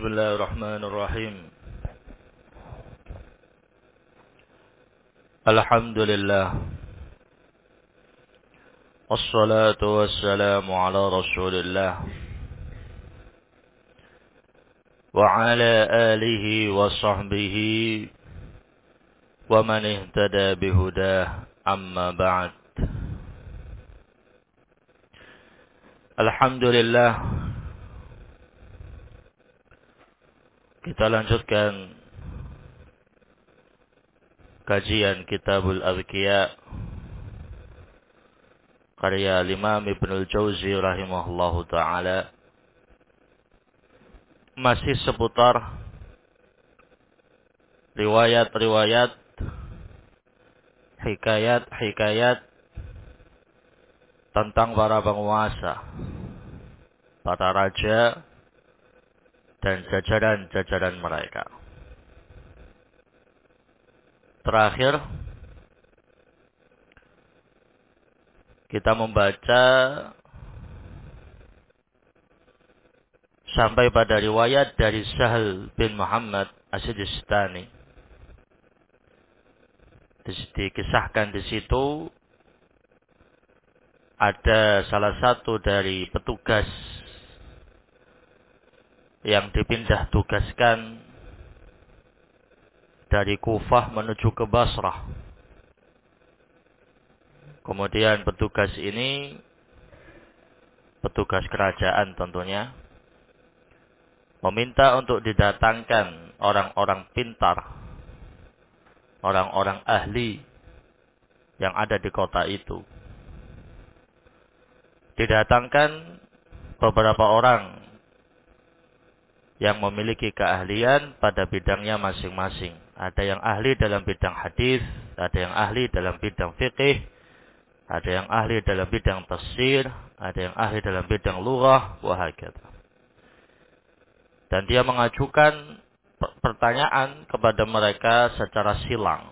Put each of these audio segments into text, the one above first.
Bismillahirrahmanirrahim. Alhamdulillah. Wassalatu wassalamu ala Rasulillah wa ala alihi wa sahbihi wa man ihtada bihudah, amma ba'd. Alhamdulillah, kita lanjutkan kajian Kitabul Adhkiya karya Imam Ibnul Jauzi rahimahullahu ta'ala. Masih seputar riwayat-riwayat, hikayat-hikayat tentang para penguasa, para raja, dan jajaran-jajaran mereka. Terakhir, kita membaca sampai pada riwayat dari Sahal bin Muhammad As-Sijistani. Dikisahkan di situ ada salah satu dari petugas yang dipindah tugaskan dari Kufah menuju ke Basrah. Kemudian petugas ini, petugas kerajaan tentunya, meminta untuk didatangkan orang-orang pintar, orang-orang ahli yang ada di kota itu. Didatangkan beberapa orang yang memiliki keahlian pada bidangnya masing-masing. Ada yang ahli dalam bidang hadis, ada yang ahli dalam bidang fikih, ada yang ahli dalam bidang tafsir, ada yang ahli dalam bidang lughah, wa hakadha. Dan dia mengajukan pertanyaan kepada mereka secara silang.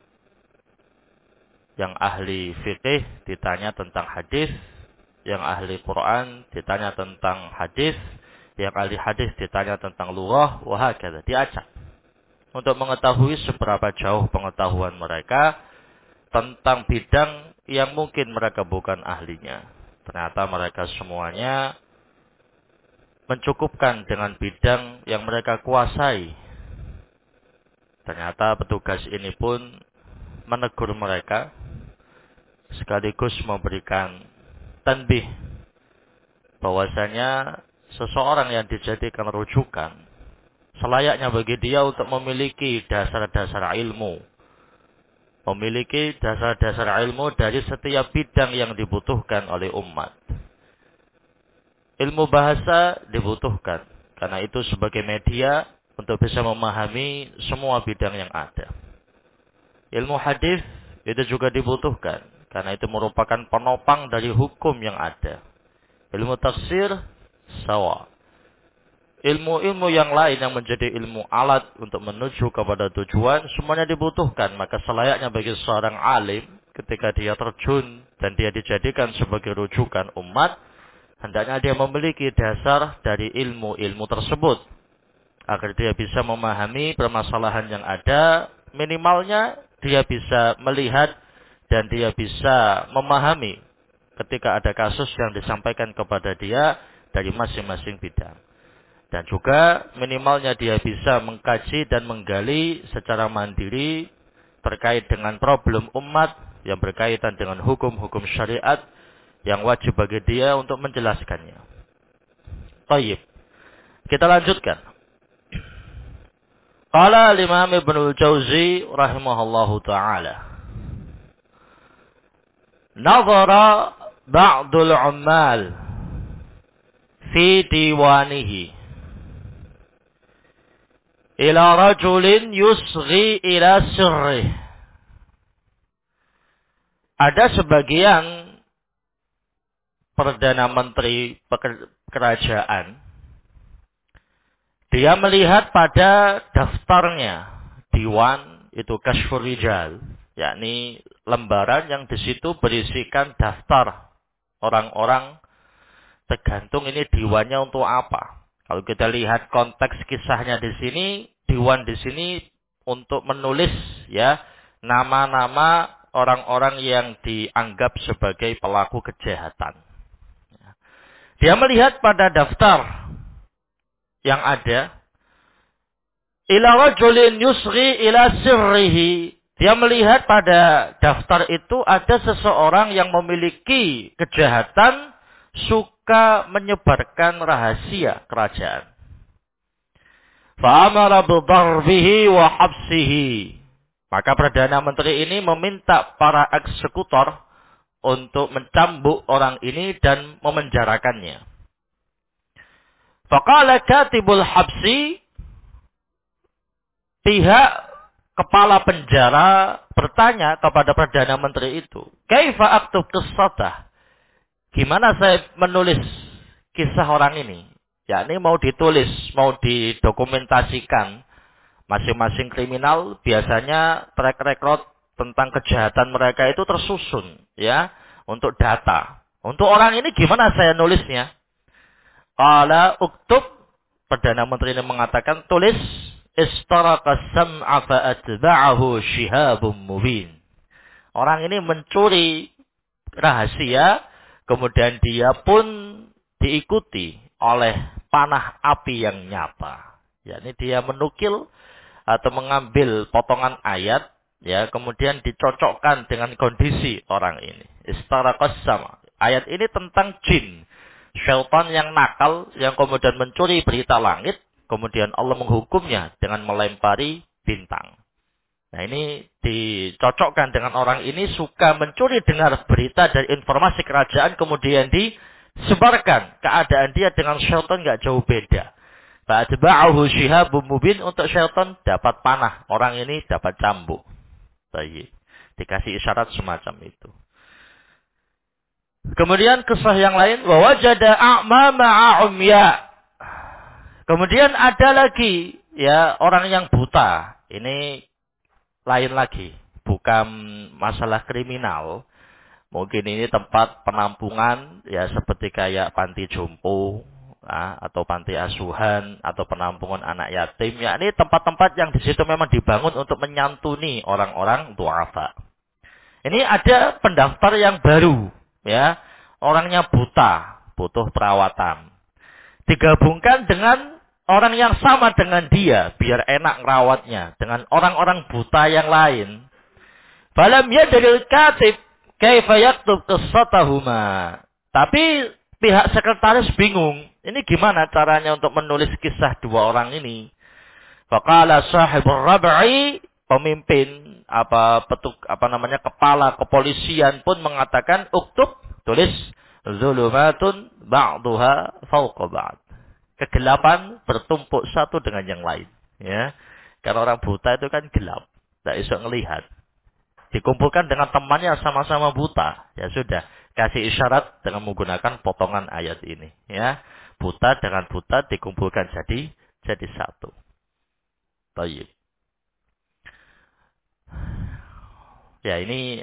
Yang ahli fikih ditanya tentang hadis, yang ahli Quran ditanya tentang hadis, yang ahli hadis ditanya tentang lughah, wa hakadha. Diacak untuk mengetahui seberapa jauh pengetahuan mereka tentang bidang yang mungkin mereka bukan ahlinya. Ternyata mereka semuanya mencukupkan dengan bidang yang mereka kuasai. Ternyata petugas ini pun menegur mereka, sekaligus memberikan tanbih bahwasanya seseorang yang dijadikan rujukan, selayaknya bagi dia untuk memiliki dasar-dasar ilmu. Memiliki dasar-dasar ilmu dari setiap bidang yang dibutuhkan oleh umat. Ilmu bahasa dibutuhkan, karena itu sebagai media untuk bisa memahami semua bidang yang ada. Ilmu hadis itu juga dibutuhkan, karena itu merupakan penopang dari hukum yang ada. Ilmu tafsir sawa. Ilmu-ilmu yang lain yang menjadi ilmu alat untuk menuju kepada tujuan, semuanya dibutuhkan. Maka selayaknya bagi seorang alim, ketika dia terjun dan dia dijadikan sebagai rujukan umat, hendaknya dia memiliki dasar dari ilmu-ilmu tersebut, agar dia bisa memahami permasalahan yang ada. Minimalnya dia bisa melihat dan dia bisa memahami ketika ada kasus yang disampaikan kepada dia dari masing-masing bidang. Dan juga minimalnya dia bisa mengkaji dan menggali secara mandiri terkait dengan problem umat yang berkaitan dengan hukum-hukum syariat yang wajib bagi dia untuk menjelaskannya. Baik, kita lanjutkan. Qala Imam Ibnul Jauzi rahimahullahu ta'ala, nazara ba'dul ummal fi diwanihi ila rajulin yusghi ila sirrih. Ada sebagian Perdana Menteri kerajaan, dia melihat pada daftarnya, diwan itu Kashfur Rijal, yakni lembaran yang di situ berisikan daftar orang-orang, tergantung ini diwannya untuk apa. Kalau kita lihat konteks kisahnya di sini, Diwan di sini untuk menulis ya nama-nama orang-orang yang dianggap sebagai pelaku kejahatan. Dia melihat pada daftar yang ada, ila rajulin yusri ila sirrihi. Dia melihat pada daftar itu ada seseorang yang memiliki kejahatan, suka menyebarkan rahasia kerajaan. Fa'amara bidarbihi wa habsihi. Maka Perdana Menteri ini meminta para eksekutor untuk mencambuk orang ini dan memenjarakannya. Faqala katibul habsi, pihak kepala penjara bertanya kepada Perdana Menteri itu, "Kaifa aktub qissatah?" Gimana saya menulis kisah orang ini? Yakni mau ditulis, mau didokumentasikan. Masing-masing kriminal biasanya track record tentang kejahatan mereka itu tersusun, ya, untuk data. Untuk orang ini gimana saya nulisnya? Qala uktub, Perdana Menteri ini mengatakan, tulis, istaraka sam'a fa'atba'ahu shihabun mubin. Orang ini mencuri rahasia, kemudian dia pun diikuti oleh panah api yang nyata. Yakni dia menukil atau mengambil potongan ayat, ya, kemudian dicocokkan dengan kondisi orang ini. Istaraka sam'a. Ayat ini tentang jin, syaitan yang nakal, yang kemudian mencuri berita langit, kemudian Allah menghukumnya dengan melempari bintang. Nah, ini dicocokkan dengan orang ini suka mencuri dengar berita dari informasi kerajaan, kemudian disebarkan. Keadaan dia dengan syaitan nggak jauh beda. Fa'atba'ahu shihabun mubin, untuk syaitan dapat panah, orang ini dapat cambuk. Baik. Dikasih isyarat semacam itu. Kemudian kisah yang lain, wa wajada a'ma ma'a umya. Kemudian ada lagi, ya, orang yang buta. Ini lain lagi, bukan masalah kriminal. Mungkin ini tempat penampungan, ya, seperti kayak panti jompo, atau panti asuhan, atau penampungan anak yatim. Ya, ini tempat-tempat yang di situ memang dibangun untuk menyantuni orang-orang du'afa. Ini ada pendaftar yang baru, ya, orangnya buta, butuh perawatan. Digabungkan dengan orang yang sama dengan dia, biar enak ngerawatnya, dengan orang-orang buta yang lain. Falam yadril katib kaifa yaktub qissatahuma. Tapi pihak sekretaris bingung, ini gimana caranya untuk menulis kisah dua orang ini? Faqala sahibur rab'i, pemimpin kepala kepolisian pun mengatakan, uktub, tulis, zulumatun ba'duha fawqa ba'd. Kegelapan bertumpuk satu dengan yang lain, ya. Karena orang buta itu kan gelap, tidak bisa melihat. Dikumpulkan dengan temannya sama-sama buta, ya sudah, kasih isyarat dengan menggunakan potongan ayat ini, ya. Buta dengan buta dikumpulkan jadi satu. Baik. Ya, ini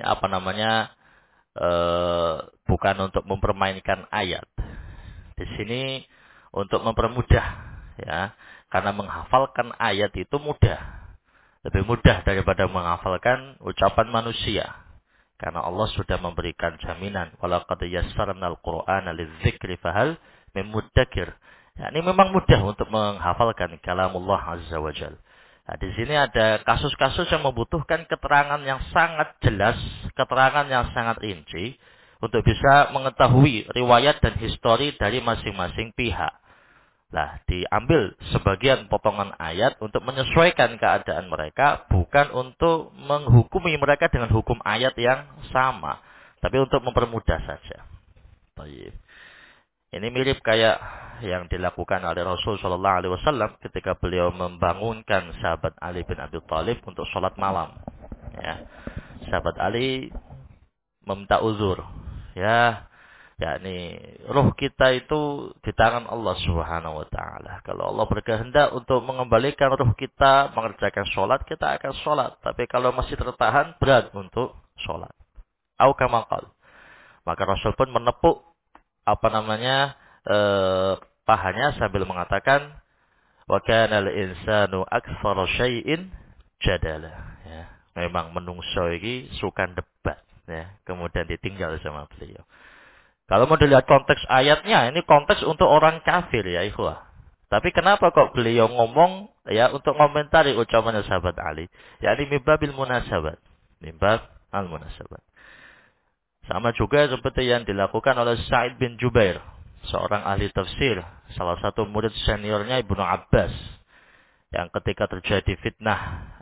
bukan untuk mempermainkan ayat. Di sini untuk mempermudah, ya. Karena menghafalkan ayat itu mudah. Lebih mudah daripada menghafalkan ucapan manusia. Karena Allah sudah memberikan jaminan, walaqad yassarnal Qur'ana lidzikri fahal min muddakir. Ya, ini memang mudah untuk menghafalkan kalamullah azza wajalla. Nah, di sini ada kasus-kasus yang membutuhkan keterangan yang sangat jelas, keterangan yang sangat rinci, untuk bisa mengetahui riwayat dan histori dari masing-masing pihak. Nah, diambil sebagian potongan ayat untuk menyesuaikan keadaan mereka, bukan untuk menghukumi mereka dengan hukum ayat yang sama, tapi untuk mempermudah saja. Baik. Ini mirip kayak yang dilakukan oleh Rasul Shallallahu Alaihi Wasallam ketika beliau membangunkan sahabat Ali bin Abi Thalib untuk sholat malam. Ya, sahabat Ali meminta uzur. Ya, yakni roh kita itu di tangan Allah Subhanahu Wa Taala. Kalau Allah berkehendak untuk mengembalikan roh kita mengerjakan sholat, kita akan sholat. Tapi kalau masih tertahan, berat untuk sholat. Au kama qala. Maka Rasul pun menepuk pahanya sambil mengatakan, wa kana al-insanu aktsara syai'in jadala. Ya, memang menungso iki suka debat, ya. Kemudian ditinggal sama beliau. Kalau mau dilihat konteks ayatnya, ini konteks untuk orang kafir ya ikhwah. Tapi kenapa kok beliau ngomong ya untuk komentari ucapan sahabat Ali? Ya ini mimbabil munasabat. Mimbab al-munasabat. Sama juga seperti yang dilakukan oleh Sa'id bin Jubair, seorang ahli tafsir, salah satu murid seniornya Ibnu Abbas, yang ketika terjadi fitnah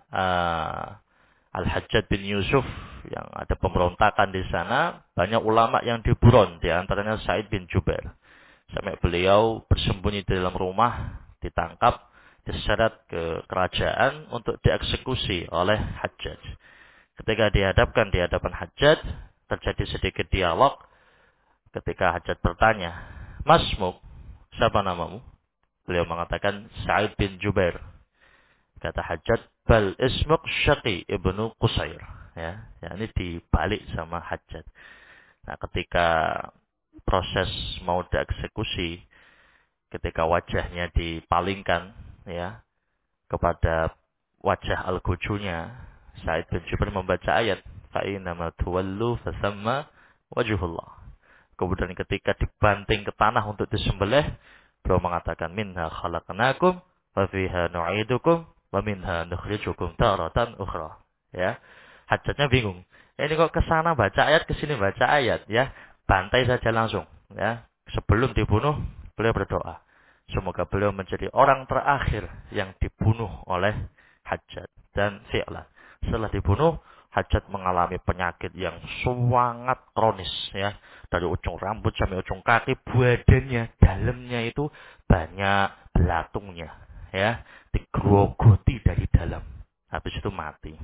Al-Hajjaj bin Yusuf, yang ada pemberontakan di sana, banyak ulama yang diburon, di antaranya Sa'id bin Jubair. Sampai beliau bersembunyi di dalam rumah, ditangkap, diseret ke kerajaan untuk dieksekusi oleh Hajjaj. Ketika dihadapkan di hadapan Hajjaj, terjadi sedikit dialog. Ketika Hajjaj bertanya, "Masmuk, siapa namamu?" Beliau mengatakan, "Sa'id bin Jubair." Kata Hajjaj, "Bal ismuk Syaqi ibnu Qusair." Ya, ini dibalik sama Hajjaj. Nah, ketika proses mau dieksekusi, ketika wajahnya dipalingkan ya kepada wajah al-gujunya, Sa'id bin Jubair membaca ayat, "Fa'inama tuwallu fasamma wajhullah." Kemudian ketika dibanting ke tanah untuk disembelih, beliau mengatakan, "Minha khalaqnakum wa fiha nu'idukum wa minha nukhrijukum taratan ukhra." Ya. Hajatnya bingung. Ini kok ke sana baca ayat, ke sini baca ayat, ya. Bantai saja langsung, ya. Sebelum dibunuh, beliau berdoa, semoga beliau menjadi orang terakhir yang dibunuh oleh Hajjaj. Dan fi'lan, setelah dibunuh, Hajjaj mengalami penyakit yang sangat kronis, ya. Dari ujung rambut sampai ujung kaki, badannya, dalamnya itu banyak belatungnya, ya. Digerogoti dari dalam. Habis itu mati.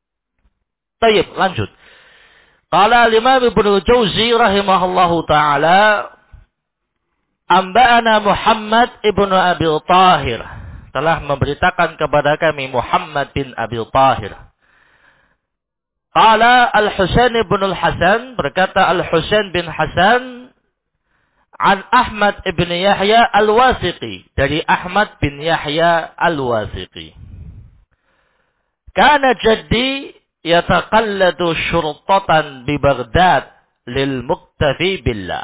Baik, lanjut. Qala al-Imam Ibnu Jauzi rahimahullahu taala, "Amba'ana Muhammad ibnu Abi Tahir." Telah memberitakan kepada kami Muhammad bin Abi Tahir. Qala Al-Husain ibn Al-Hasan, berkata Al-Husain bin Hasan, an Ahmad ibn Yahya Al-Wasiqi, dari Ahmad bin Yahya Al-Wasiqi. Kana jaddi yataqalladu syurtatan di Baghdad lil muktafi billah.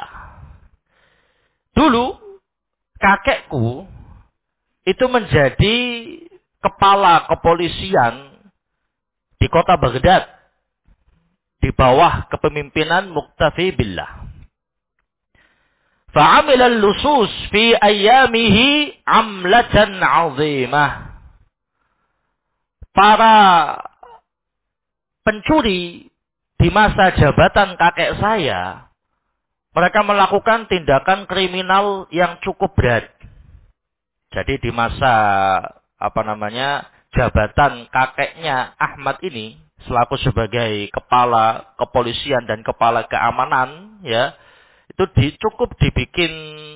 Dulu kakekku itu menjadi kepala kepolisian di kota Baghdad di bawah kepemimpinan muktafi billah. Fa'amila al-lusus fi ayyamihi amlatan 'azimah. Para pencuri di masa jabatan kakek saya, mereka melakukan tindakan kriminal yang cukup berat. Jadi di masa jabatan kakeknya Ahmad ini selaku sebagai kepala kepolisian dan kepala keamanan, ya, itu cukup dibikin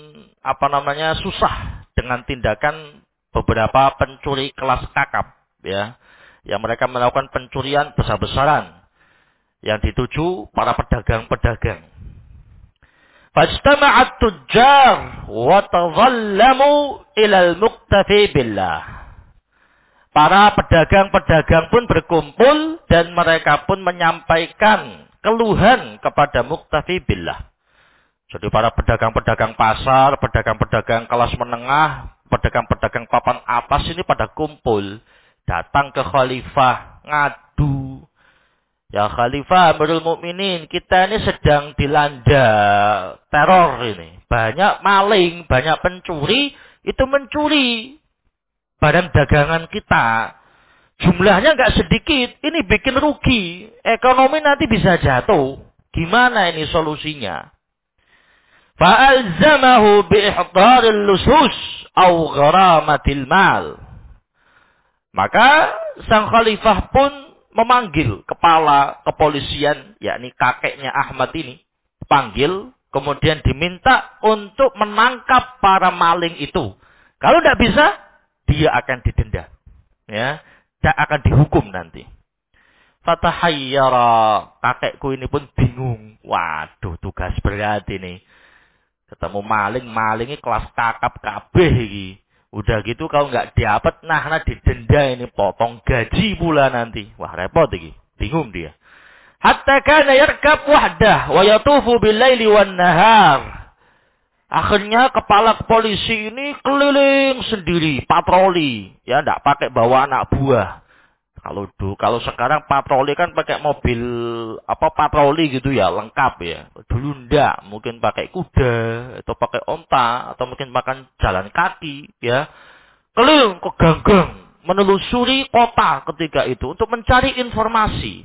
susah dengan tindakan beberapa pencuri kelas kakap, ya, yang mereka melakukan pencurian besar-besaran yang dituju para pedagang-pedagang. Fajtama'at tujjar wa tadhallamu ila al-muktafi billah. Para pedagang-pedagang pun berkumpul dan mereka pun menyampaikan keluhan kepada muktafi billah. Jadi para pedagang-pedagang pasar, pedagang-pedagang kelas menengah, pedagang-pedagang papan atas ini pada kumpul, datang ke khalifah, ngadu. Ya Khalifah Amirul Mukminin, kita ini sedang dilanda teror ini. Banyak maling, banyak pencuri, itu mencuri barang dagangan kita. Jumlahnya nggak sedikit, ini bikin rugi. Ekonomi nanti bisa jatuh. Gimana ini solusinya? Fa'alzamahu bi'ihdaril lusus au gharamatil mal. Maka sang khalifah pun memanggil kepala kepolisian, yakni kakeknya Ahmad ini, panggil, kemudian diminta untuk menangkap para maling itu. Kalau tidak bisa, dia akan didenda, ya, dan akan dihukum nanti. Fatahayyara, kakekku ini pun bingung. Waduh, tugas berat ini. Ketemu maling, malingnya kelas kakap kabeh iki. Udah gitu kalau nggak diapet, nah didenda ini, potong gaji pula nanti. Wah repot iki, bingung dia. Hatta kana yarkab wahdah wa yatufu bil-laili wan-nahar. Akhirnya kepala polisi ini keliling sendiri, patroli, ya ndak pakai bawa anak buah. Kalau sekarang patroli kan pakai mobil patroli gitu ya, lengkap ya. Dulu ndak, mungkin pakai kuda atau pakai onta atau mungkin makan jalan kaki ya. Keliling ke gang-gang menelusuri kota ketika itu untuk mencari informasi.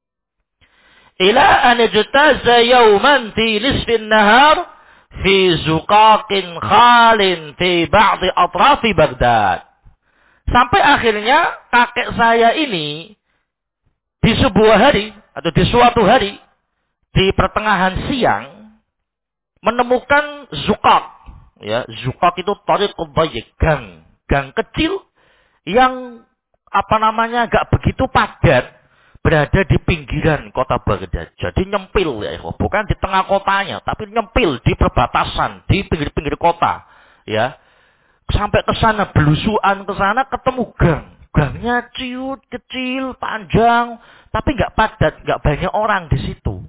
Ila an ijtaza yawman fi nisfin nahar fi zuqaqin khalin fi ba'd atrafi Baghdad. Sampai akhirnya kakek saya ini di sebuah hari atau di suatu hari di pertengahan siang menemukan zuqaq. Ya, zuqaq itu tariqud dayyiq, gang kecil yang agak begitu padat berada di pinggiran kota Baghdad. Jadi nyempil ya, bukan di tengah kotanya, tapi nyempil di perbatasan, di pinggir-pinggir kota, ya. Sampai ke sana, belusuan ke sana, ketemu gang. Gangnya ciut, kecil, panjang, tapi nggak padat, nggak banyak orang di situ.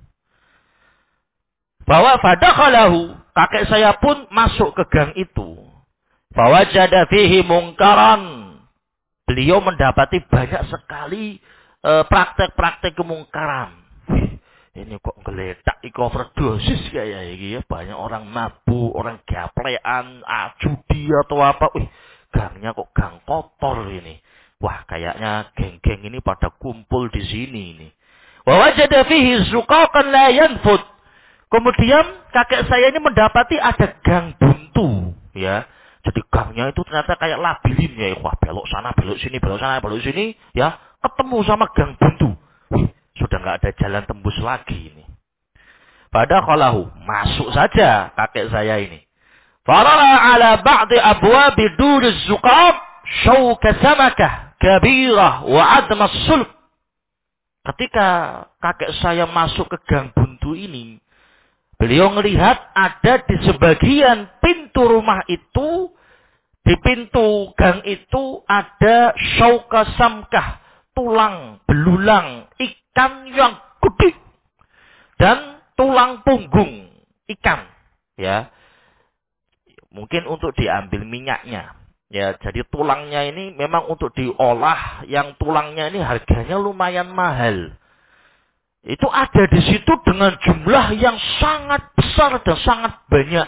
Bahwa fadakhalahu, kakek saya pun masuk ke gang itu. Fawajada fihi mungkaran. Beliau mendapati banyak sekali praktek-praktek kemungkaran. Ini kok geletak overdosis kayak ini ya. Banyak orang mabuk, orang gaplean, judi atau apa. Gangnya kok gang kotor ini. Wah, kayaknya geng-geng ini pada kumpul di sini ini. Wa wajada fihi zuqaqan la yanfud. Kemudian kakek saya ini mendapati ada gang buntu, ya. Jadi gangnya itu ternyata kayak labirin ya. Wah, belok sana, belok sini, belok sana, belok sini, ya. Ketemu sama gang buntu. Sudah nggak ada jalan tembus lagi ini. Fadakhalahu, masuk saja kakek saya ini. Fara'a ala ba'di abwabi duriz zuqaq syauka samakah kabirah wa adma sulb. Ketika kakek saya masuk ke gang buntu ini, beliau melihat ada di sebagian pintu rumah itu, di pintu gang itu ada syauka samkah, tulang belulang ikan yang gede dan tulang punggung ikan, ya. Mungkin untuk diambil minyaknya, ya. Jadi tulangnya ini memang untuk diolah, yang tulangnya ini harganya lumayan mahal. Itu ada di situ dengan jumlah yang sangat besar dan sangat banyak.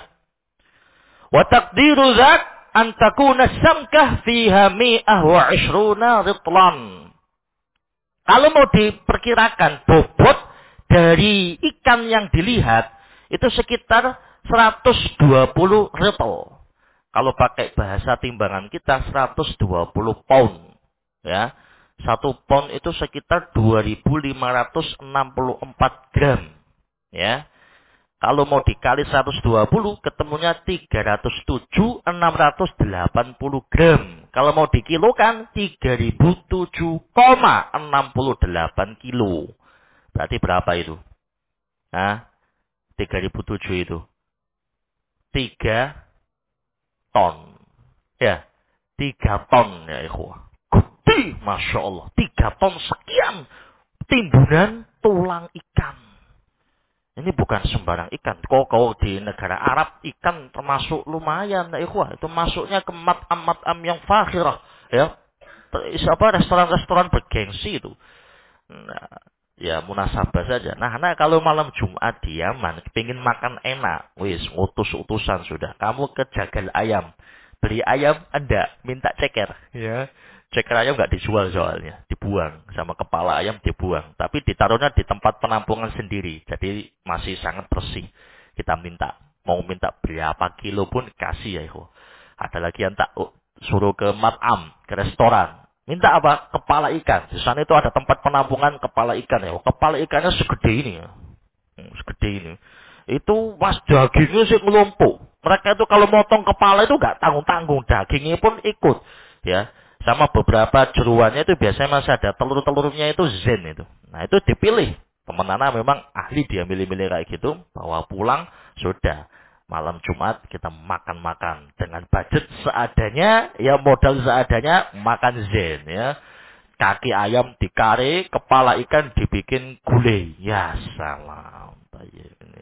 Wa taqdiru dzat an takuna samkah fiha 120 ritlan. Kalau mau diperkirakan bobot dari ikan yang dilihat itu sekitar 120 ritl. Kalau pakai bahasa timbangan kita 120 pound, ya. 1 pound itu sekitar 2.564 gram, ya. Kalau mau dikali 120 ketemunya 307.680 gram. Kalau mau dikilokan 3.007,68 kilo. Berarti berapa itu? 3.007 itu 3 ton. Ya, 3 ton ya ikhwah. Gede, Masya Allah. 3 ton sekian timbunan tulang ikan. Ini bukan sembarang ikan. Kalau di negara Arab ikan termasuk lumayan, ya ikhwah. Itu masuknya ke mat'am yang fakhirah, ya. Restoran-restoran bergengsi itu. Nah, ya munasabah saja. Nah, kalau malam Jumat di Yaman pengen makan enak, wis utus-utusan sudah. Kamu ke Jagal Ayam, beli ayam Anda minta ceker, ya. Ceker ayam nggak dijual soalnya, dibuang, sama kepala ayam dibuang. Tapi ditaruhnya di tempat penampungan sendiri, jadi masih sangat bersih. Kita mau minta berapa kilo pun kasih ya ikhwah. Ada lagi yang tak suruh ke mat'am, ke restoran. Minta apa? Kepala ikan. Di sana itu ada tempat penampungan kepala ikan ya. Kepala ikannya segede ini ya. Segede ini. Itu pas dagingnya sih ngelumpuk. Mereka itu kalau motong kepala itu nggak tanggung-tanggung. Dagingnya pun ikut. Ya. Sama beberapa jeruannya itu biasanya masih ada telur-telurnya itu zen itu. Nah itu dipilih. Teman anak memang ahli dia milih-milih kayak gitu. Bawa pulang sudah. Malam Jumat kita makan-makan dengan budget seadanya, ya modal seadanya, makan zen ya. Kaki ayam dikare, kepala ikan dibikin gulai. Ya salam. Ini.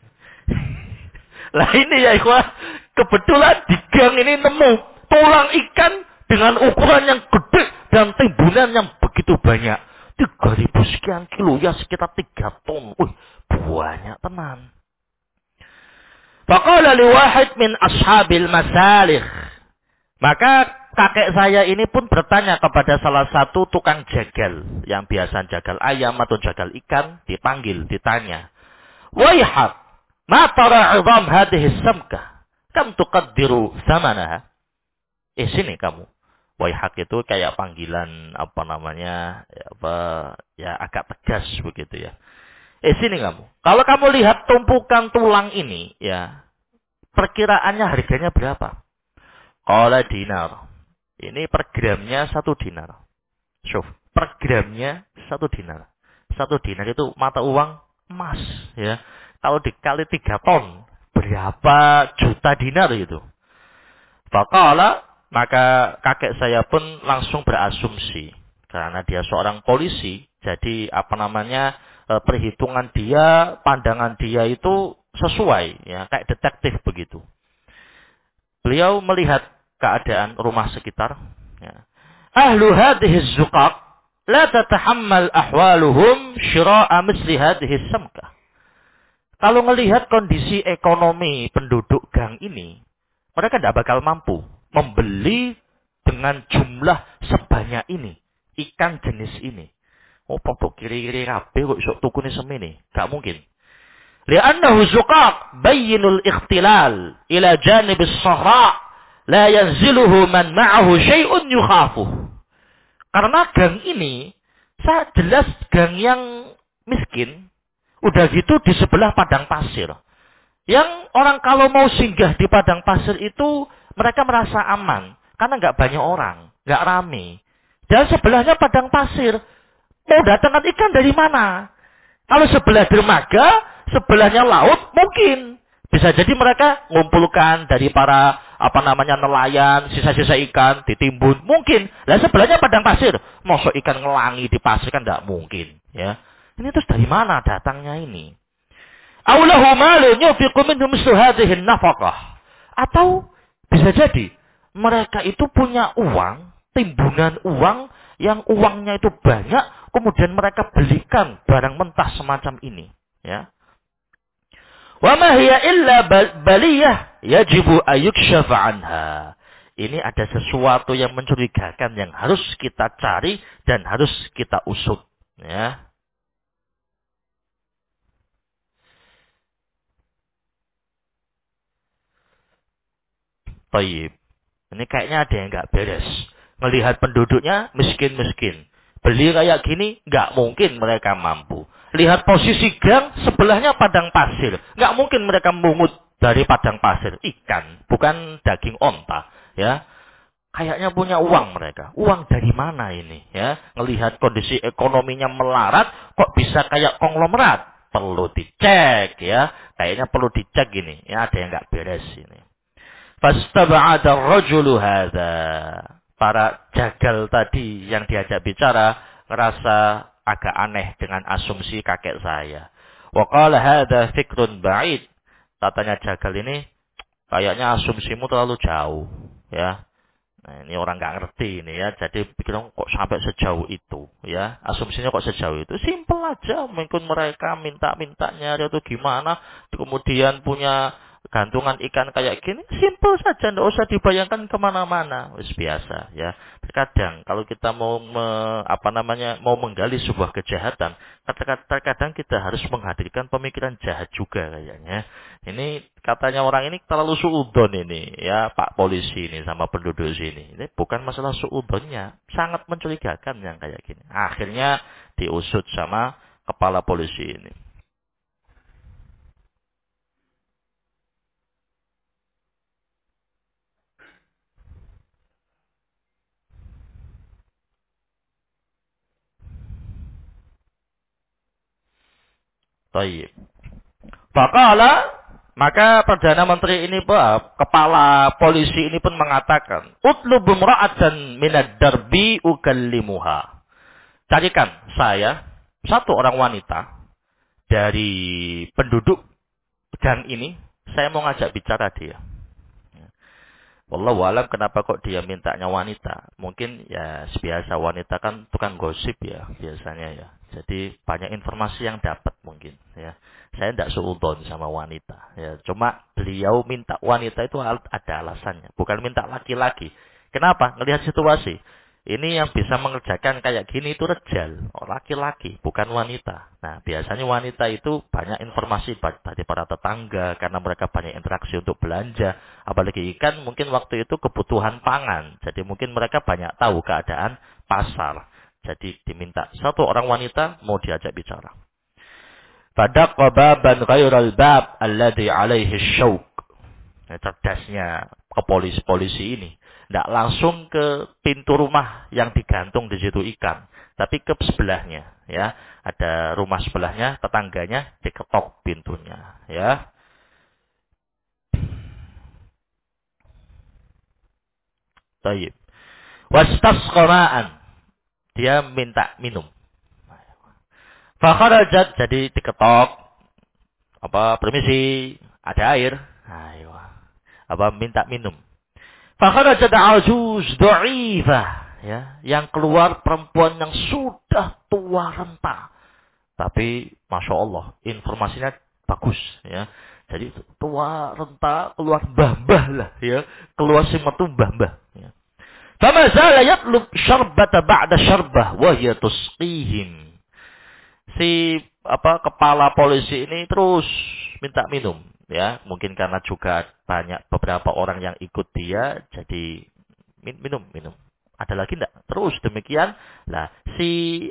Lah ini ya ikhwah, kebetulan di gang ini nemu tulang ikan dengan ukuran yang gede dan timbunan yang begitu banyak. 3.000 sekian kilo, ya sekitar 3 ton. Wih, banyak teman. Faqala liwahid min ashabil masalih. Maka kakek saya ini pun bertanya kepada salah satu tukang jagal. Yang biasa jagal ayam atau jagal ikan. Dipanggil, ditanya. Wayhak, ma tara 'idham hadhihi samkah? Kam tuqaddiru thamanaha? Sini kamu. Wayhak itu kayak panggilan apa namanya? Ya agak tegas begitu ya. Sini kamu. Kalau kamu lihat tumpukan tulang ini, ya, perkiraannya harganya berapa? Qala dinar. Ini per gramnya 1 dinar. Syuf, per gramnya 1 dinar. 1 dinar itu mata uang emas, ya. Kalau dikali 3 ton, berapa juta dinar itu? Faqala, maka kakek saya pun langsung berasumsi. Karena dia seorang polisi, jadi apa namanya, perhitungan dia, pandangan dia itu sesuai, ya, kayak detektif begitu. Beliau melihat keadaan rumah sekitar. Ya. Ahlu hadhihi zuqaq la tatahammal ahwaluhum syira'a misli hadhihi samkah. Kalau melihat kondisi ekonomi penduduk gang ini, mereka tidak bakal mampu membeli dengan jumlah sebanyak ini ikan jenis ini. Oh, podo kiri-kiri rabe kok iso tukune semene. Gak mungkin. Li'annahu zuqaq bayyinul ikhtilal ila janib as-sahra la yanziluhu man ma'ahu syai'un yukhafuh. Karena gang ini jelas gang yang miskin. Udah gitu di sebelah padang pasir. Yang orang kalau mau singgah di padang pasir itu mereka merasa aman karena nggak banyak orang, nggak rame. Dan sebelahnya padang pasir. Mau datangkan ikan dari mana? Kalau sebelah dermaga, sebelahnya laut, mungkin. Bisa jadi mereka ngumpulkan dari para apa namanya nelayan, sisa-sisa ikan ditimbun, mungkin. Lah sebelahnya padang pasir, mosok ikan ngelangi di pasir kan tidak mungkin, ya. Ini terus dari mana datangnya ini? Aulahu malun yufiqu minhum mislu hadhihi nafaqah. Atau bisa jadi mereka itu punya uang, timbunan uang yang uangnya itu banyak, kemudian mereka belikan barang mentah semacam ini, ya. Wa ma hiya illa baliyah yajibu ayyukshafa anha. Ini ada sesuatu yang mencurigakan yang harus kita cari dan harus kita usut, ya. Tayyib. Ini kayaknya ada yang nggak beres. Melihat penduduknya miskin-miskin. Beli kayak gini, nggak mungkin mereka mampu. Lihat posisi gang, sebelahnya padang pasir. Nggak mungkin mereka mungut dari padang pasir. Ikan, bukan daging onta. Ya, kayaknya punya uang mereka. Uang dari mana ini? Ya, ngelihat kondisi ekonominya melarat, kok bisa kayak konglomerat? Perlu dicek, ya. Kayaknya perlu dicek gini. Ya, ada yang nggak beres ini. Fastab'ada ar-rajulu hadza. Para jagal tadi yang diajak bicara ngerasa agak aneh dengan asumsi kakek saya. Wa qala hadza fikrun ba'id. Katanya jagal ini, kayaknya asumsimu terlalu jauh, ya. Nah, ini orang nggak ngerti ini ya. Jadi pikiran kok sampai sejauh itu ya. Asumsinya kok sejauh itu. Simpel aja. Mungkin mereka minta-mintanya atau gimana. Kemudian punya gantungan ikan kayak gini. Simpel saja. Nggak usah dibayangkan kemana-mana. Wis biasa ya. Terkadang kalau kita mau mau menggali sebuah kejahatan. Terkadang kita harus menghadirkan pemikiran jahat juga kayaknya. Ini katanya orang ini terlalu suudon ini ya Pak polisi ini sama penduduk sini. Ini bukan masalah suudonnya, sangat mencurigakan yang kayak gini. Akhirnya diusut sama kepala polisi ini. Baik. Faqala, Maka Perdana Menteri ini, kepala polisi ini pun mengatakan, "Utlubu imra'atan minad darbi ukallimuha." Carikan saya satu orang wanita dari penduduk gang ini, saya mau ngajak bicara dia. Wallahu alam kenapa kok dia mintanya wanita. Mungkin ya biasa wanita kan tukang gosip ya biasanya ya. Jadi banyak informasi yang dapat mungkin ya. Saya tidak seudon sama wanita ya. Cuma beliau minta wanita itu ada alasannya. Bukan minta laki-laki. Kenapa? Ngelihat situasi. Ini yang bisa mengerjakan kayak gini itu rejal, laki-laki, bukan wanita. Nah, biasanya wanita itu banyak informasi dari para tetangga, karena mereka banyak interaksi untuk belanja. Apalagi ikan mungkin waktu itu kebutuhan pangan. Jadi mungkin mereka banyak tahu keadaan pasar. Jadi diminta satu orang wanita mau diajak bicara. Fadaqqa baban ghairal bab alladhi alaihi syauq. Cerdasnya polisi ini. Tidak langsung ke pintu rumah yang digantung di situ ikan. Tapi ke sebelahnya. Ya. Ada rumah sebelahnya, tetangganya, diketok pintunya. Ya. Taib. Wastasqa ma'an. Dia minta minum. Fakharajat, jadi diketok. Permisi, ada air. Ayo. Minta minum. Fakharajat ajuz dha'ifah, ya, yang keluar perempuan yang sudah tua renta. Tapi Masya Allah, informasinya bagus, ya. Jadi tua renta keluar mbah-mbah lah, ya. Keluar si metu mbah-mbah, ya. Fama zala yatlub syarbata ba'da syarbah wa hiya tusqihim. Si kepala polisi ini terus minta minum. Ya, mungkin karena juga banyak beberapa orang yang ikut dia, jadi minum. Ada lagi enggak? Terus demikian. Lah, si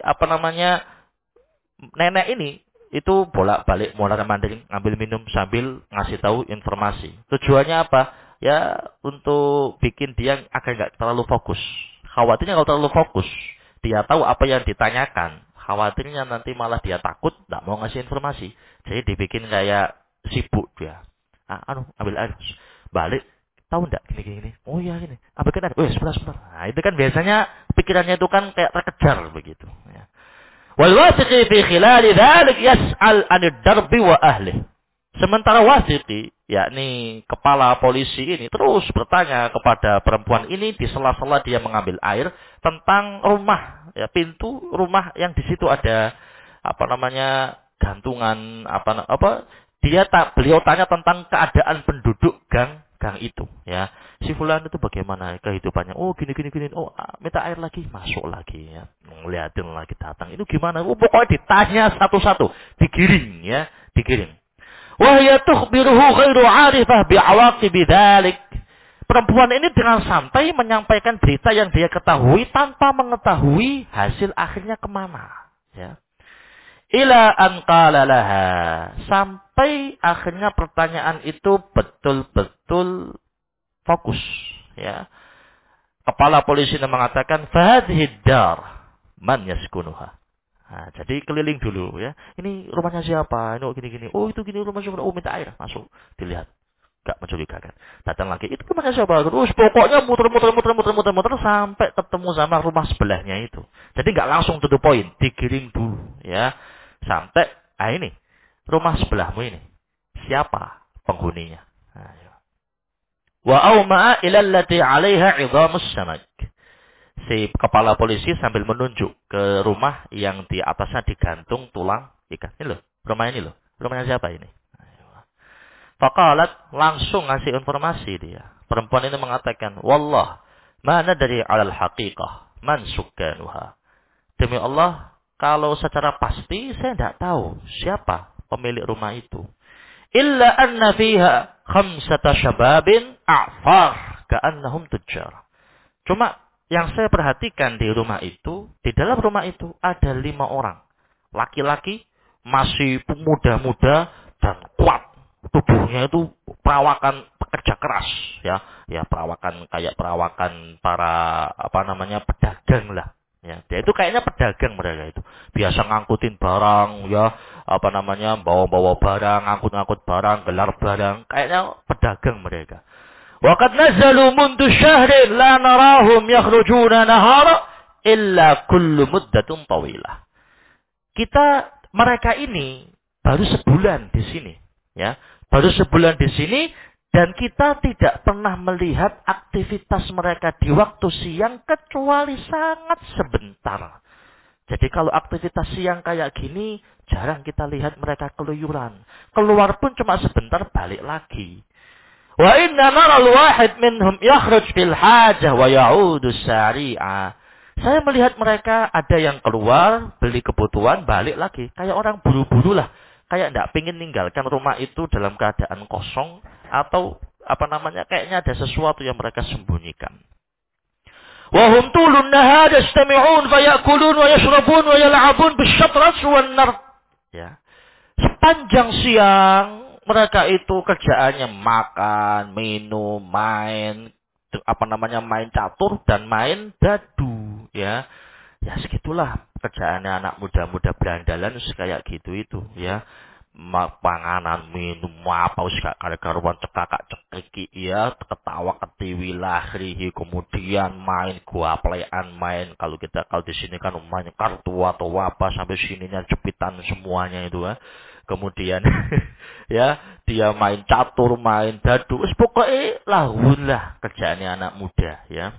nenek ini itu bolak-balik mondar-mandir ngambil minum sambil ngasih tahu informasi. Tujuannya apa? Ya, untuk bikin dia agar enggak terlalu fokus. Khawatirnya kalau terlalu fokus, dia tahu apa yang ditanyakan. Khawatirnya nanti malah dia takut, enggak mau ngasih informasi. Jadi dibikin kayak sibuk dia. Ambil air. Balik. Tahu enggak gini. Oh iya gini. Ambilkan air. Sebentar. Nah, itu kan biasanya pikirannya itu kan kayak terkejar begitu. Ya. Wal wasiqi fi khilali dzalik yas'al 'anid darbi wa ahli. Sementara wasiti, yakni kepala polisi ini terus bertanya kepada perempuan ini di sela-sela dia mengambil air tentang rumah, ya, pintu rumah yang di situ ada gantungan beliau tanya tentang keadaan penduduk gang itu, ya. Si fulan itu bagaimana kehidupannya? Oh, gini. Oh, minta air lagi, masuk lagi, ya. Ngeliatin lagi datang. Itu gimana? Oh, pokoknya ditanya satu-satu, digiring, ya, digiring. Wa hiya tukhbiruhu ghairu 'arifah bi'awaqib dzalik. Perempuan ini dengan santai menyampaikan berita yang dia ketahui tanpa mengetahui hasil akhirnya kemana, ya. Ila an qala laha, sampai akhirnya pertanyaan itu betul-betul fokus, ya. Kepala polisi mengatakan fahadhihi dar man yaskunuha. Nah, jadi keliling dulu, ya. Ini rumahnya siapa? Ini gini. Oh, itu gini rumah siapa? Oh, minta air, masuk. Dilihat. Enggak mencurigakan. Datang lagi, itu rumahnya siapa? Terus pokoknya muter sampai ketemu sama rumah sebelahnya itu. Jadi enggak langsung to the point, digiring dulu, ya. Sampai, ini, rumah sebelahmu ini. Siapa penghuninya? Wa auma'a ila allati 'alaiha 'idhamus samak. Si kepala polisi sambil menunjuk ke rumah yang di atasnya digantung tulang ikan. Ini loh, rumah ini loh. Rumahnya siapa ini? Faqalat, langsung ngasih informasi dia. Perempuan ini mengatakan, "Wallah, ma nadri 'alal haqiqah man sukkanuha." Demi Allah, kalau secara pasti saya tidak tahu siapa pemilik rumah itu. Illa anna fiha khamsata syababin a'far ka'annahum tujjar. Cuma yang saya perhatikan di rumah itu, di dalam rumah itu ada 5 orang. Laki-laki masih muda-muda dan kuat. Tubuhnya itu perawakan pekerja keras, ya. Ya, perawakan kayak perawakan para pedagang lah. Ya, dia itu kayaknya pedagang mereka itu. Biasa ngangkutin barang, ya, bawa-bawa barang, ngangkut-ngangkut barang, gelar barang. Kayaknya pedagang mereka. Wa qad nazalu mundu syahrin la narahum yakhrujuna nahara illa kullu muddatun tawilah. Mereka ini baru sebulan di sini, ya. Baru sebulan di sini dan kita tidak pernah melihat aktivitas mereka di waktu siang kecuali sangat sebentar. Jadi kalau aktivitas siang kayak gini, jarang kita lihat mereka keluyuran. Keluar pun cuma sebentar, balik lagi. Wa inna naral wahid minhum yakhruj fil hajah wa ya'udu sari'a. Saya melihat mereka ada yang keluar, beli kebutuhan, balik lagi. Kayak orang buru-buru lah. Kayak tidak pengen ninggalkan rumah itu dalam keadaan kosong. Atau kayaknya ada sesuatu yang mereka sembunyikan. Wahum tulun nahar yastami'un fayakulun wa yashrabun wa yal'abun bisyatras wan nar. Ya. Sepanjang siang mereka itu kerjaannya makan, minum, main main catur dan main dadu, ya. Ya segitulah kerjaannya anak muda-muda berandalan kayak gitu itu, ya. Panganan, minum, apa usah karuan cekakak-cekiki, ya, ketawa ketiwi lahrihi, kemudian main guaplean, main kalau di sini kan main kartu atau apa sampai sininya jepitan semuanya itu, ya. Kemudian ya, dia main catur, main dadu, pokoknya lahun lah kerjaannya anak muda, ya.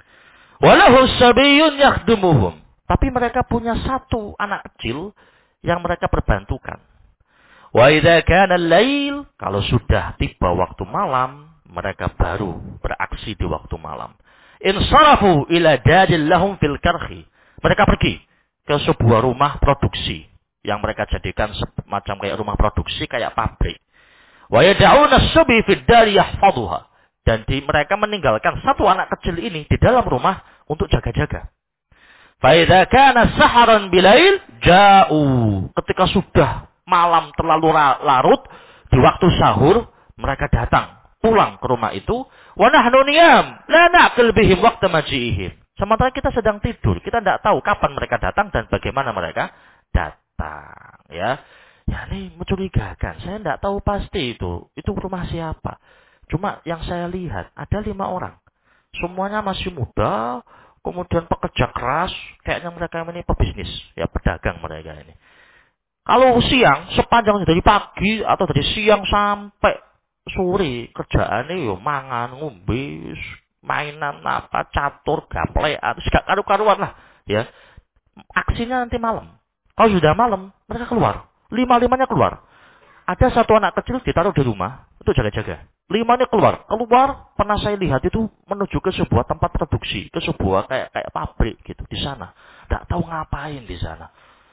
Walahu sabiyun yakhdumuhum. Tapi mereka punya satu anak kecil yang mereka perbantukan. Wa idza kana al-lail, kalau sudah tiba waktu malam, mereka baru beraksi di waktu malam. Insarafu ila dadil lahum fil karhi. Mereka pergi ke sebuah rumah produksi yang mereka jadikan semacam kayak rumah produksi, kayak pabrik. Wa yad'una as-subi fid dari yahfazuha. Dan mereka meninggalkan satu anak kecil ini di dalam rumah untuk jaga-jaga. Fa idza kana saharan bilail ja'u. Ketika sudah malam terlalu larut, di waktu sahur, mereka datang, pulang ke rumah itu. Wa nahnu niyam, la na'qil bihim waqta maji'ihim. Sementara kita sedang tidur, kita tidak tahu kapan mereka datang dan bagaimana mereka datang. Ya, ini mencurigakan. Saya tidak tahu pasti itu rumah siapa. Cuma yang saya lihat, ada 5 orang. Semuanya masih muda, kemudian pekerja keras, kayaknya mereka ini pebisnis, ya, pedagang mereka ini. Kalau siang, sepanjang dari pagi atau dari siang sampai sore, kerjaannya yo mangan, ngombe, mainan catur, gaplean, gak karu-karuan lah, ya. Aksinya nanti malam. Kalau sudah malam, mereka keluar. 5-5-nya keluar. Ada satu anak kecil ditaruh di rumah untuk jaga-jaga. 5-nya keluar. Pernah saya lihat itu menuju ke sebuah tempat produksi, ke sebuah kayak pabrik gitu di sana. Tidak tahu ngapain di sana.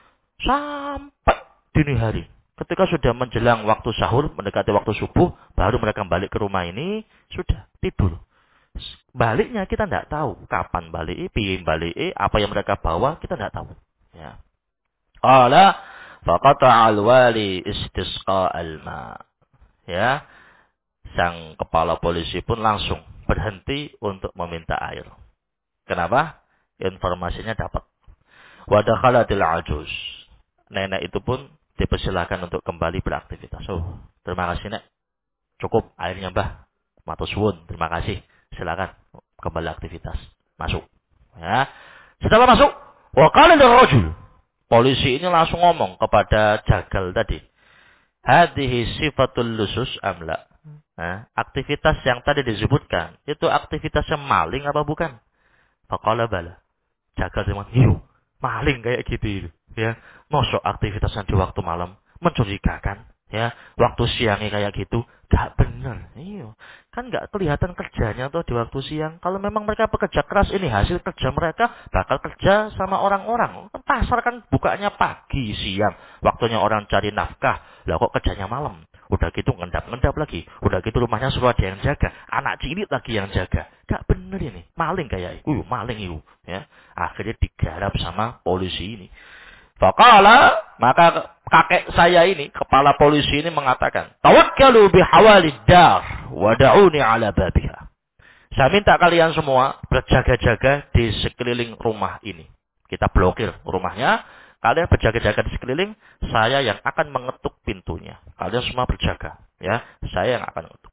Sampai dini hari. Ketika sudah menjelang waktu sahur, mendekati waktu subuh, baru mereka balik ke rumah ini, sudah tidur. Baliknya kita tidak tahu kapan balik, piye balik, apa yang mereka bawa kita tidak tahu. Ya. Qala faqata'al wali istisqa al-ma. Ya. Sang kepala polisi pun langsung berhenti untuk meminta air. Kenapa? Informasinya dapat. Wa dakhalatil ajuz. Nenek itu pun dipersilakan untuk kembali beraktivitas. Oh, terima kasih, Nek. Cukup airnya, Mbah. Matur suwun, terima kasih. Silakan kembali aktivitas. Masuk. Ya. Setelah masuk, wa qala lirrajul. Polisi ini langsung ngomong kepada jagal tadi. Hadhihi sifatul lusus amla. Aktivitas yang tadi disebutkan, itu aktivitas yang maling apa bukan? Faqala bala. Jagal dengan hiu. Maling kayak gitu, ya. Mosok aktivitasnya di waktu malam mencurigakan, ya. Waktu siangnya kayak gitu, gak bener. Iya. Kan gak kelihatan kerjanya tuh di waktu siang. Kalau memang mereka pekerja keras, ini hasil kerja mereka bakal kerja sama orang-orang. Pasar kan bukanya pagi, siang. Waktunya orang cari nafkah. Lah kok kerjanya malam? Udah gitu ngendap-ngendap lagi. Udah gitu rumahnya suruh ada yang jaga. Anak cilik lagi yang jaga. Gak bener ini. Maling kayak itu. Maling itu. Ya. Akhirnya digarap sama polisi ini. Faqala, maka kakek saya ini, kepala polisi ini mengatakan, tawakkalu bihawalid dar, wada'uni ala babiha. Saya minta kalian semua berjaga-jaga di sekeliling rumah ini. Kita blokir rumahnya. kalian berjaga-jaga di sekeliling, saya yang akan mengetuk pintunya. Kalian semua berjaga, ya. Saya yang akan mengetuk.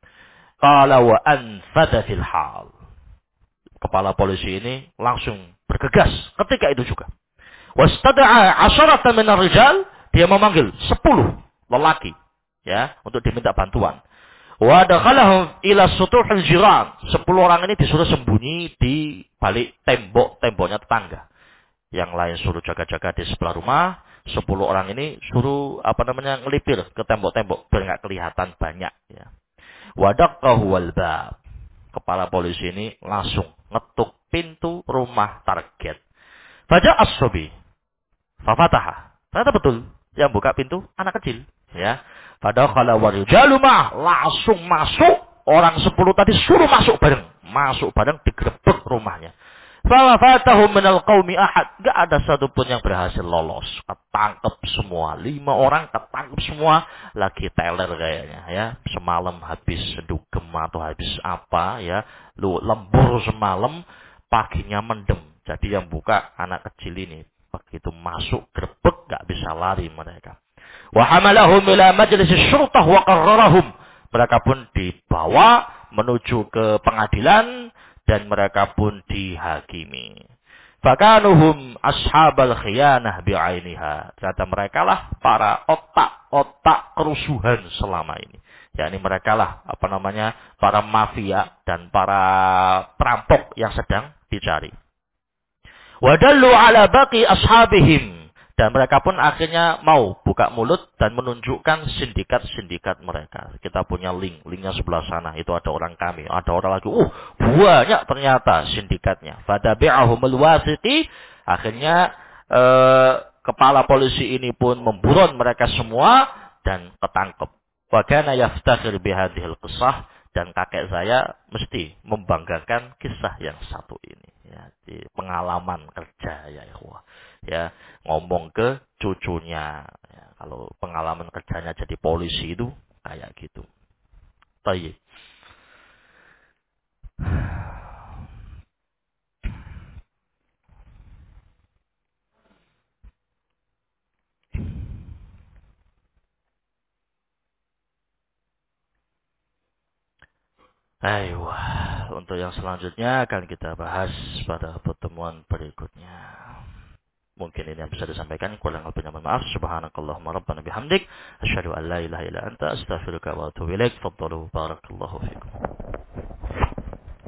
Qala wa anfadha fil hal. Kepala polisi ini langsung bergegas ketika itu juga. Wastada'a 'asharatan minar rijal, dia memanggil 10 lelaki, ya, untuk diminta bantuan. Wa dakhalahum ila sutuhil jiran. 10 orang ini disuruh sembunyi di balik temboknya tetangga. Yang lain suruh jaga-jaga di sebelah rumah. 10 orang ini suruh ngelipir ke tembok-tembok biar enggak kelihatan banyak, ya. Wa daqqahu wal bab. Kepala polisi ini langsung ngetuk pintu rumah target. Faja as-subi. Fafataha. Ternyata betul yang buka pintu anak kecil, ya. Fadakhala wa rijalu langsung masuk. Orang 10 tadi suruh masuk bareng digerebek rumahnya. Fafatahum minal qaumi ahad. Enggak ada satupun yang berhasil lolos. Ketangkep semua. 5 orang ketangkep semua. Lagi teler kayaknya, ya. Semalam habis dugem atau habis apa, ya. Lembur semalam, paginya mendem. Jadi yang buka anak kecil ini. Begitu masuk grebek enggak bisa lari mereka. Wa hamalahum ila majlis syurtah wa qarrarahum. Mereka pun dibawa menuju ke pengadilan dan mereka pun dihakimi. Fakanuhum ashabal khiyanah bi'ainiha. Ternyata mereka lah para otak-otak kerusuhan selama ini. yakni mereka lah para mafia dan para perampok yang sedang dicari. Wadallu ala baqi ashabihim. Dan mereka pun akhirnya mau buka mulut dan menunjukkan sindikat-sindikat mereka. Kita punya linknya sebelah sana. Itu ada orang kami, ada orang lagi. Banyak ternyata sindikatnya. Fadabi'ahumul wasiti. Akhirnya kepala polisi ini pun memburon mereka semua dan ketangkep. Wa kana yaftakhir bihadhil qissah. Dan kakek saya mesti membanggakan kisah yang satu ini. Ya, di pengalaman kerja ya ikhwah. Ya, ngomong ke cucunya. Ya, kalau pengalaman kerjanya jadi polisi itu kayak gitu. Baik. Ayo, untuk yang selanjutnya akan kita bahas pada pertemuan berikutnya. Mungkin ini yang bisa disampaikan. Kurang lebihnya mohon maaf. Subhanakallahumma rabbana bihamdik. Asyhadu an la ilaha illa anta astaghfiruka wa atubu ilaik. Faddalu barakallahu fikum.